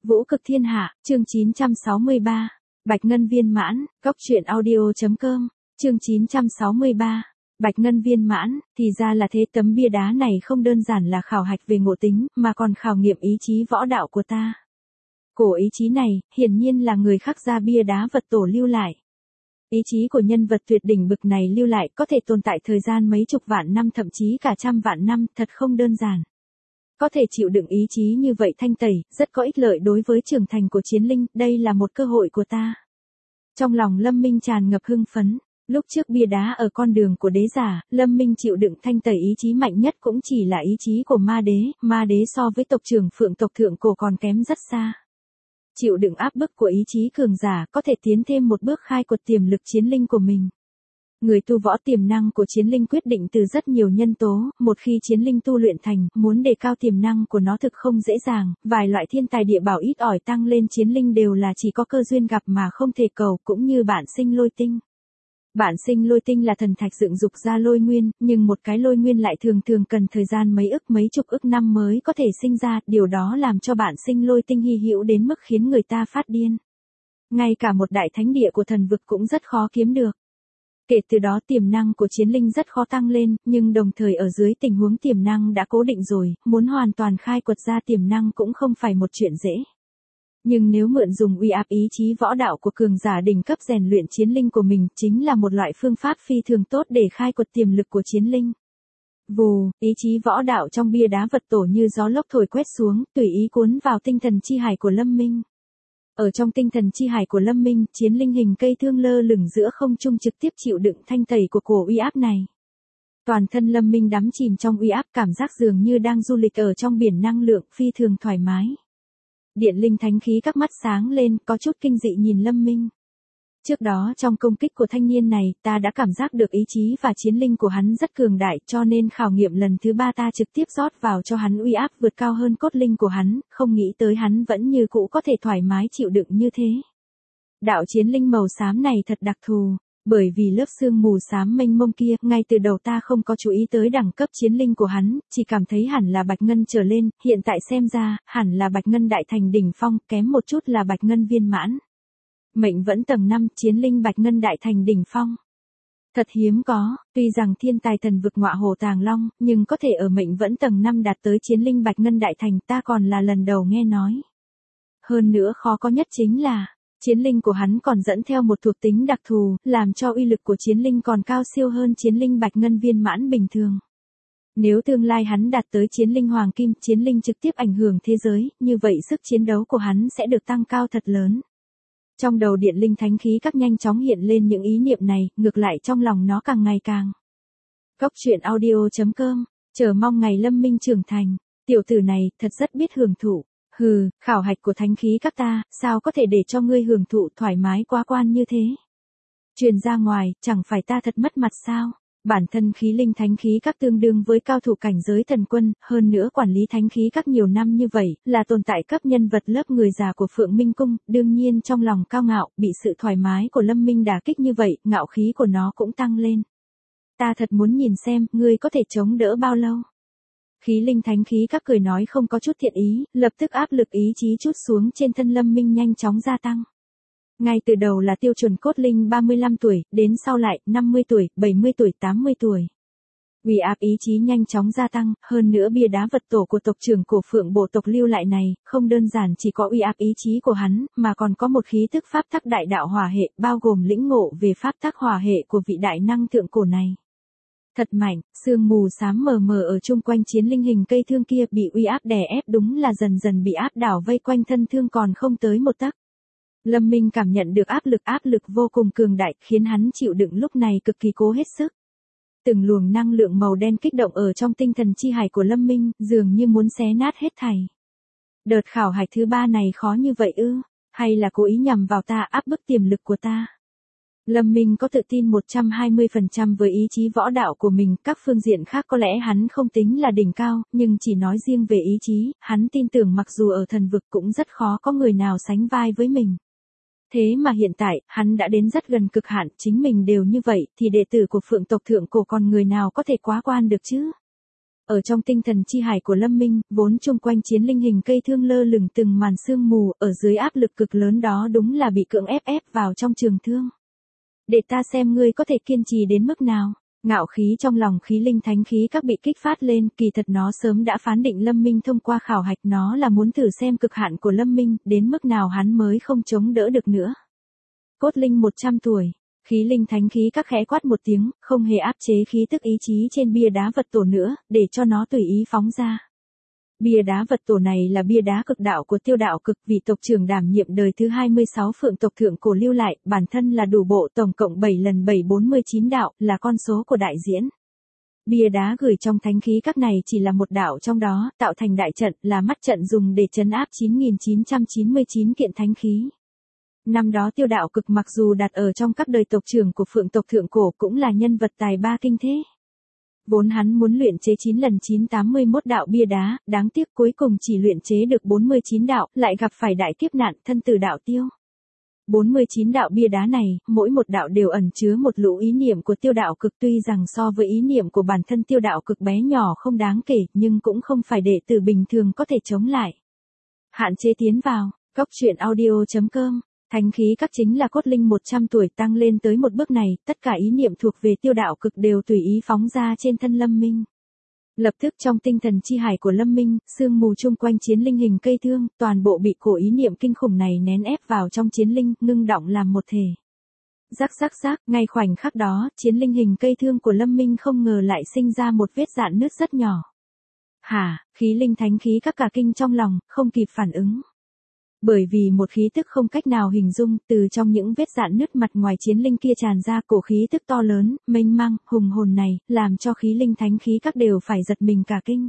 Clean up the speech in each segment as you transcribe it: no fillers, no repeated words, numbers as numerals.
Vũ cực thiên hạ, chương 963. Bạch Ngân viên mãn, góc truyện audio.com, chương 963. Bạch Ngân viên mãn, thì ra là thế, tấm bia đá này không đơn giản là khảo hạch về ngộ tính, mà còn khảo nghiệm ý chí võ đạo của ta. Cổ ý chí này, hiển nhiên là người khắc ra bia đá vật tổ lưu lại. Ý chí của nhân vật tuyệt đỉnh bực này lưu lại có thể tồn tại thời gian mấy chục vạn năm, thậm chí cả trăm vạn năm, thật không đơn giản. Có thể chịu đựng ý chí như vậy thanh tẩy, rất có ích lợi đối với trưởng thành của chiến linh, đây là một cơ hội của ta. Trong lòng Lâm Minh tràn ngập hưng phấn, lúc trước bia đá ở con đường của đế giả, Lâm Minh chịu đựng thanh tẩy ý chí mạnh nhất cũng chỉ là ý chí của ma đế so với tộc trưởng Phượng tộc thượng cổ còn kém rất xa. Chịu đựng áp bức của ý chí cường giả có thể tiến thêm một bước khai quật tiềm lực chiến linh của mình. Người tu võ tiềm năng của chiến linh quyết định từ rất nhiều nhân tố, một khi chiến linh tu luyện thành, muốn đề cao tiềm năng của nó thực không dễ dàng, vài loại thiên tài địa bảo ít ỏi tăng lên chiến linh đều là chỉ có cơ duyên gặp mà không thể cầu, cũng như bản sinh lôi tinh. Bản sinh lôi tinh là thần thạch dựng dục ra lôi nguyên, nhưng một cái lôi nguyên lại thường cần thời gian mấy chục ức năm mới có thể sinh ra, điều đó làm cho bản sinh lôi tinh hy hữu đến mức khiến người ta phát điên. Ngay cả một đại thánh địa của thần vực cũng rất khó kiếm được. Kể từ đó tiềm năng của chiến linh rất khó tăng lên, nhưng đồng thời ở dưới tình huống tiềm năng đã cố định rồi, muốn hoàn toàn khai quật ra tiềm năng cũng không phải một chuyện dễ. Nhưng nếu mượn dùng uy áp ý chí võ đạo của cường giả đỉnh cấp rèn luyện chiến linh của mình, chính là một loại phương pháp phi thường tốt để khai quật tiềm lực của chiến linh. Vù, ý chí võ đạo trong bia đá vật tổ như gió lốc thổi quét xuống, tùy ý cuốn vào tinh thần chi hải của Lâm Minh. Ở trong tinh thần chi hải của Lâm Minh, chiến linh hình cây thương lơ lửng giữa không trung trực tiếp chịu đựng thanh tẩy của cổ uy áp này. Toàn thân Lâm Minh đắm chìm trong uy áp, cảm giác dường như đang du lịch ở trong biển năng lượng, phi thường thoải mái. Điện linh thánh khí các mắt sáng lên, có chút kinh dị nhìn Lâm Minh. Trước đó trong công kích của thanh niên này, ta đã cảm giác được ý chí và chiến linh của hắn rất cường đại, cho nên khảo nghiệm lần thứ 3 ta trực tiếp rót vào cho hắn uy áp vượt cao hơn cốt linh của hắn, không nghĩ tới hắn vẫn như cũ có thể thoải mái chịu đựng như thế. Đạo chiến linh màu xám này thật đặc thù, bởi vì lớp sương mù xám mênh mông kia, ngay từ đầu ta không có chú ý tới đẳng cấp chiến linh của hắn, chỉ cảm thấy hẳn là Bạch Ngân trở lên, hiện tại xem ra, hẳn là Bạch Ngân đại thành đỉnh phong, kém một chút là Bạch Ngân viên mãn. Mệnh vẫn tầng 5, chiến linh Bạch Ngân đại thành đỉnh phong. Thật hiếm có, tuy rằng thiên tài thần vực ngọa hổ tàng long, nhưng có thể ở mệnh vẫn tầng 5 đạt tới chiến linh Bạch Ngân đại thành ta còn là lần đầu nghe nói. Hơn nữa khó có nhất chính là, chiến linh của hắn còn dẫn theo một thuộc tính đặc thù, làm cho uy lực của chiến linh còn cao siêu hơn chiến linh Bạch Ngân viên mãn bình thường. Nếu tương lai hắn đạt tới chiến linh hoàng kim, chiến linh trực tiếp ảnh hưởng thế giới, như vậy sức chiến đấu của hắn sẽ được tăng cao thật lớn. Trong đầu điện linh thánh khí các nhanh chóng hiện lên những ý niệm này, ngược lại trong lòng nó càng ngày càng. Góc truyện audio.com, chờ mong ngày Lâm Minh trưởng thành, tiểu tử này thật rất biết hưởng thụ. Hừ, khảo hạch của thánh khí các ta, sao có thể để cho ngươi hưởng thụ thoải mái quá quan như thế? Truyền ra ngoài, chẳng phải ta thật mất mặt sao? Bản thân khí linh thánh khí các tương đương với cao thủ cảnh giới thần quân, hơn nữa quản lý thánh khí các nhiều năm như vậy, là tồn tại cấp nhân vật lớp người già của Phượng Minh Cung, đương nhiên trong lòng cao ngạo, bị sự thoải mái của Lâm Minh đả kích như vậy, ngạo khí của nó cũng tăng lên. Ta thật muốn nhìn xem, ngươi có thể chống đỡ bao lâu? Khí linh thánh khí các cười nói không có chút thiện ý, lập tức áp lực ý chí chút xuống trên thân Lâm Minh nhanh chóng gia tăng. Ngay từ đầu là tiêu chuẩn cốt linh 35 tuổi, đến sau lại 50 tuổi, 70 tuổi, 80 tuổi. Uy áp ý chí nhanh chóng gia tăng, hơn nữa bia đá vật tổ của tộc trưởng cổ Phượng bộ tộc lưu lại này, không đơn giản chỉ có uy áp ý chí của hắn, mà còn có một khí thức pháp tắc đại đạo hỏa hệ, bao gồm lĩnh ngộ về pháp tắc hỏa hệ của vị đại năng thượng cổ này. Thật mạnh, sương mù xám mờ mờ ở chung quanh chiến linh hình cây thương kia bị uy áp đè ép, đúng là dần dần bị áp đảo vây quanh thân thương còn không tới một tấc. Lâm Minh cảm nhận được áp lực vô cùng cường đại, khiến hắn chịu đựng lúc này cực kỳ cố hết sức. Từng luồng năng lượng màu đen kích động ở trong tinh thần chi hải của Lâm Minh, dường như muốn xé nát hết thảy. Đợt khảo hạch thứ 3 này khó như vậy ư? Hay là cố ý nhằm vào ta, áp bức tiềm lực của ta? Lâm Minh có tự tin 120% với ý chí võ đạo của mình, các phương diện khác có lẽ hắn không tính là đỉnh cao, nhưng chỉ nói riêng về ý chí, hắn tin tưởng mặc dù ở thần vực cũng rất khó có người nào sánh vai với mình. Thế mà hiện tại, hắn đã đến rất gần cực hạn, chính mình đều như vậy, thì đệ tử của Phượng tộc thượng cổ còn người nào có thể quá quan được chứ? Ở trong tinh thần chi hải của Lâm Minh, vốn chung quanh chiến linh hình cây thương lơ lửng từng màn sương mù, ở dưới áp lực cực lớn đó đúng là bị cưỡng ép vào trong trường thương. Để ta xem ngươi có thể kiên trì đến mức nào. Ngạo khí trong lòng khí linh thánh khí các bị kích phát lên, kỳ thật nó sớm đã phán định Lâm Minh thông qua khảo hạch, nó là muốn thử xem cực hạn của Lâm Minh, đến mức nào hắn mới không chống đỡ được nữa. Cốt linh 100 tuổi. Khí linh thánh khí các khẽ quát một tiếng, không hề áp chế khí tức ý chí trên bia đá vật tổ nữa, để cho nó tùy ý phóng ra. Bia đá vật tổ này là bia đá cực đạo của Tiêu Đạo Cực, vị tộc trưởng đảm nhiệm đời thứ 26 Phượng tộc thượng cổ lưu lại, bản thân là đủ bộ tổng cộng 7 lần 7 49 đạo, là con số của đại diễn. Bia đá gửi trong thánh khí các này chỉ là một đạo trong đó, tạo thành đại trận, là mắt trận dùng để trấn áp 9999 kiện thánh khí. Năm đó Tiêu Đạo Cực mặc dù đặt ở trong các đời tộc trưởng của Phượng tộc thượng cổ cũng là nhân vật tài ba kinh thế. Vốn hắn muốn luyện chế 9 lần 981 đạo bia đá, đáng tiếc cuối cùng chỉ luyện chế được 49 đạo, lại gặp phải đại kiếp nạn, thân tử đạo tiêu. 49 đạo bia đá này, mỗi một đạo đều ẩn chứa một lũ ý niệm của Tiêu Đạo Cực, tuy rằng so với ý niệm của bản thân Tiêu Đạo Cực bé nhỏ không đáng kể, nhưng cũng không phải đệ tử bình thường có thể chống lại. Hạn chế tiến vào, goctruyện.audio.com. Thánh khí các chính là cốt linh 100 tuổi tăng lên tới một bước này, tất cả ý niệm thuộc về Tiêu Đạo Cực đều tùy ý phóng ra trên thân Lâm Minh. Lập tức trong tinh thần chi hải của Lâm Minh, sương mù chung quanh chiến linh hình cây thương, toàn bộ bị cổ ý niệm kinh khủng này nén ép vào trong chiến linh, ngưng đọng làm một thể. Rắc rắc rắc, ngay khoảnh khắc đó, chiến linh hình cây thương của Lâm Minh không ngờ lại sinh ra một vết rạn nứt rất nhỏ. Hả, khí linh thánh khí các cả kinh trong lòng, không kịp phản ứng. Bởi vì một khí tức không cách nào hình dung, từ trong những vết rạn nứt mặt ngoài chiến linh kia tràn ra, cổ khí tức to lớn, mênh mang, hùng hồn này, làm cho khí linh thánh khí các đều phải giật mình cả kinh.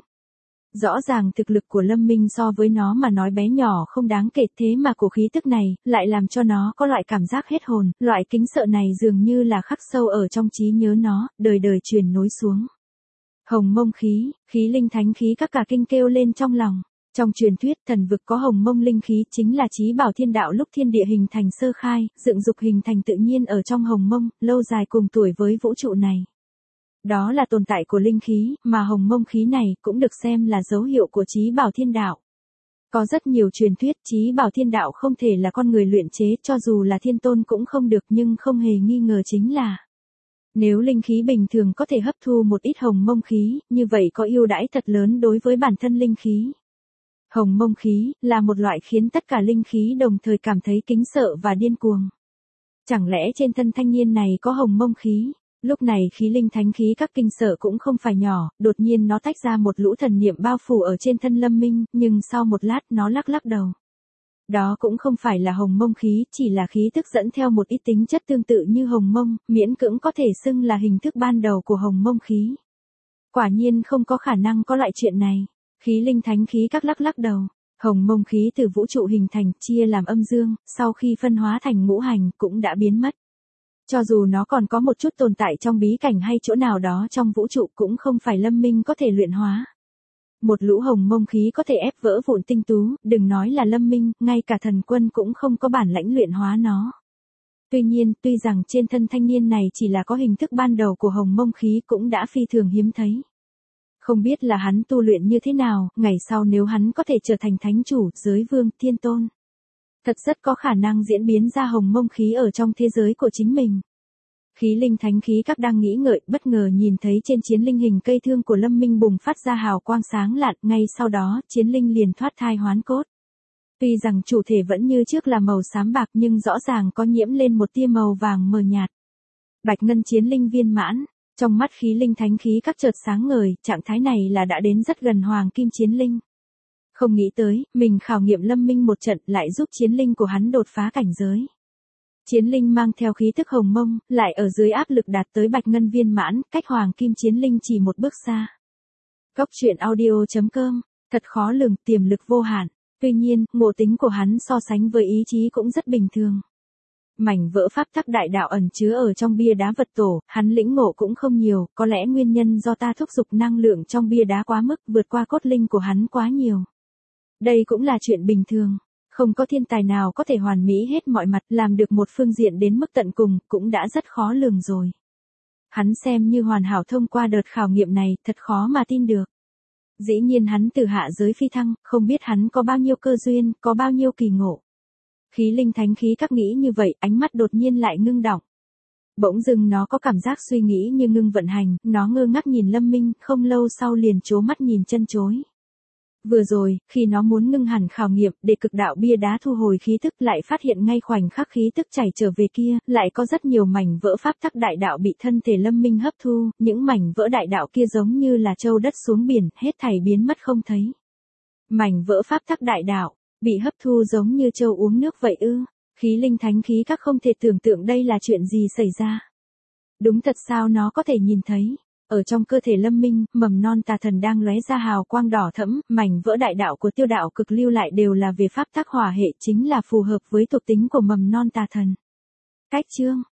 Rõ ràng thực lực của Lâm Minh so với nó mà nói bé nhỏ không đáng kể, thế mà cổ khí tức này, lại làm cho nó có loại cảm giác hết hồn, loại kính sợ này dường như là khắc sâu ở trong trí nhớ nó, đời đời truyền nối xuống. Hồng mông khí, khí linh thánh khí các cả kinh kêu lên trong lòng. Trong truyền thuyết, thần vực có hồng mông linh khí, chính là chí bảo thiên đạo lúc thiên địa hình thành sơ khai, dựng dục hình thành tự nhiên ở trong hồng mông, lâu dài cùng tuổi với vũ trụ này. Đó là tồn tại của linh khí, mà hồng mông khí này cũng được xem là dấu hiệu của chí bảo thiên đạo. Có rất nhiều truyền thuyết chí bảo thiên đạo không thể là con người luyện chế, cho dù là thiên tôn cũng không được, nhưng không hề nghi ngờ chính là nếu linh khí bình thường có thể hấp thu một ít hồng mông khí, như vậy có ưu đãi thật lớn đối với bản thân linh khí. Hồng mông khí, là một loại khiến tất cả linh khí đồng thời cảm thấy kính sợ và điên cuồng. Chẳng lẽ trên thân thanh niên này có hồng mông khí? Lúc này khí linh thánh khí các kinh sợ cũng không phải nhỏ, đột nhiên nó tách ra một lũ thần niệm bao phủ ở trên thân Lâm Minh, nhưng sau một lát nó lắc lắc đầu. Đó cũng không phải là hồng mông khí, chỉ là khí tức dẫn theo một ít tính chất tương tự như hồng mông, miễn cưỡng có thể xưng là hình thức ban đầu của hồng mông khí. Quả nhiên không có khả năng có loại chuyện này. Khí linh thánh khí các lắc lắc đầu. Hồng mông khí từ vũ trụ hình thành, chia làm âm dương, sau khi phân hóa thành ngũ hành, cũng đã biến mất. Cho dù nó còn có một chút tồn tại trong bí cảnh hay chỗ nào đó trong vũ trụ, cũng không phải Lâm Minh có thể luyện hóa. Một lũ hồng mông khí có thể ép vỡ vụn tinh tú, đừng nói là Lâm Minh, ngay cả thần quân cũng không có bản lãnh luyện hóa nó. Tuy nhiên, tuy rằng trên thân thanh niên này chỉ là có hình thức ban đầu của hồng mông khí, cũng đã phi thường hiếm thấy. Không biết là hắn tu luyện như thế nào, ngày sau nếu hắn có thể trở thành thánh chủ, giới vương, thiên tôn. Thật rất có khả năng diễn biến ra hồng mông khí ở trong thế giới của chính mình. Khí linh thánh khí các đang nghĩ ngợi, bất ngờ nhìn thấy trên chiến linh hình cây thương của Lâm Minh bùng phát ra hào quang sáng lạn, ngay sau đó, chiến linh liền thoát thai hoán cốt. Tuy rằng chủ thể vẫn như trước là màu xám bạc nhưng rõ ràng có nhiễm lên một tia màu vàng mờ nhạt. Bạch ngân chiến linh viên mãn. Trong mắt khí linh thánh khí các chợt sáng ngời, trạng thái này là đã đến rất gần hoàng kim chiến linh. Không nghĩ tới, mình khảo nghiệm Lâm Minh một trận lại giúp chiến linh của hắn đột phá cảnh giới. Chiến linh mang theo khí tức hồng mông, lại ở dưới áp lực đạt tới bạch ngân viên mãn, cách hoàng kim chiến linh chỉ một bước xa. Goctruyện.audio.com, thật khó lường, tiềm lực vô hạn. Tuy nhiên, ngộ tính của hắn so sánh với ý chí cũng rất bình thường. Mảnh vỡ pháp tắc đại đạo ẩn chứa ở trong bia đá vật tổ, hắn lĩnh ngộ cũng không nhiều, có lẽ nguyên nhân do ta thúc giục năng lượng trong bia đá quá mức, vượt qua cốt linh của hắn quá nhiều. Đây cũng là chuyện bình thường, không có thiên tài nào có thể hoàn mỹ hết mọi mặt, làm được một phương diện đến mức tận cùng, cũng đã rất khó lường rồi. Hắn xem như hoàn hảo thông qua đợt khảo nghiệm này, thật khó mà tin được. Dĩ nhiên hắn từ hạ giới phi thăng, không biết hắn có bao nhiêu cơ duyên, có bao nhiêu kỳ ngộ. Khí linh thánh khí các nghĩ như vậy, ánh mắt đột nhiên lại ngưng đọng. Bỗng dưng nó có cảm giác suy nghĩ như ngưng vận hành, nó ngơ ngác nhìn Lâm Minh, không lâu sau liền trố mắt nhìn chân chối. Vừa rồi, khi nó muốn ngưng hẳn khảo nghiệm để cực đạo bia đá thu hồi khí tức lại phát hiện ngay khoảnh khắc khí tức chảy trở về kia, lại có rất nhiều mảnh vỡ pháp tắc đại đạo bị thân thể Lâm Minh hấp thu, những mảnh vỡ đại đạo kia giống như là châu đất xuống biển, hết thảy biến mất không thấy. Mảnh vỡ pháp tắc đại đạo, bị hấp thu giống như châu uống nước vậy ư? Khí linh thánh khí các không thể tưởng tượng đây là chuyện gì xảy ra. Đúng thật sao nó có thể nhìn thấy. Ở trong cơ thể Lâm Minh, mầm non tà thần đang lóe ra hào quang đỏ thẫm, mảnh vỡ đại đạo của tiêu đạo cực lưu lại đều là về pháp tắc hỏa hệ, chính là phù hợp với thuộc tính của mầm non tà thần. Cách chương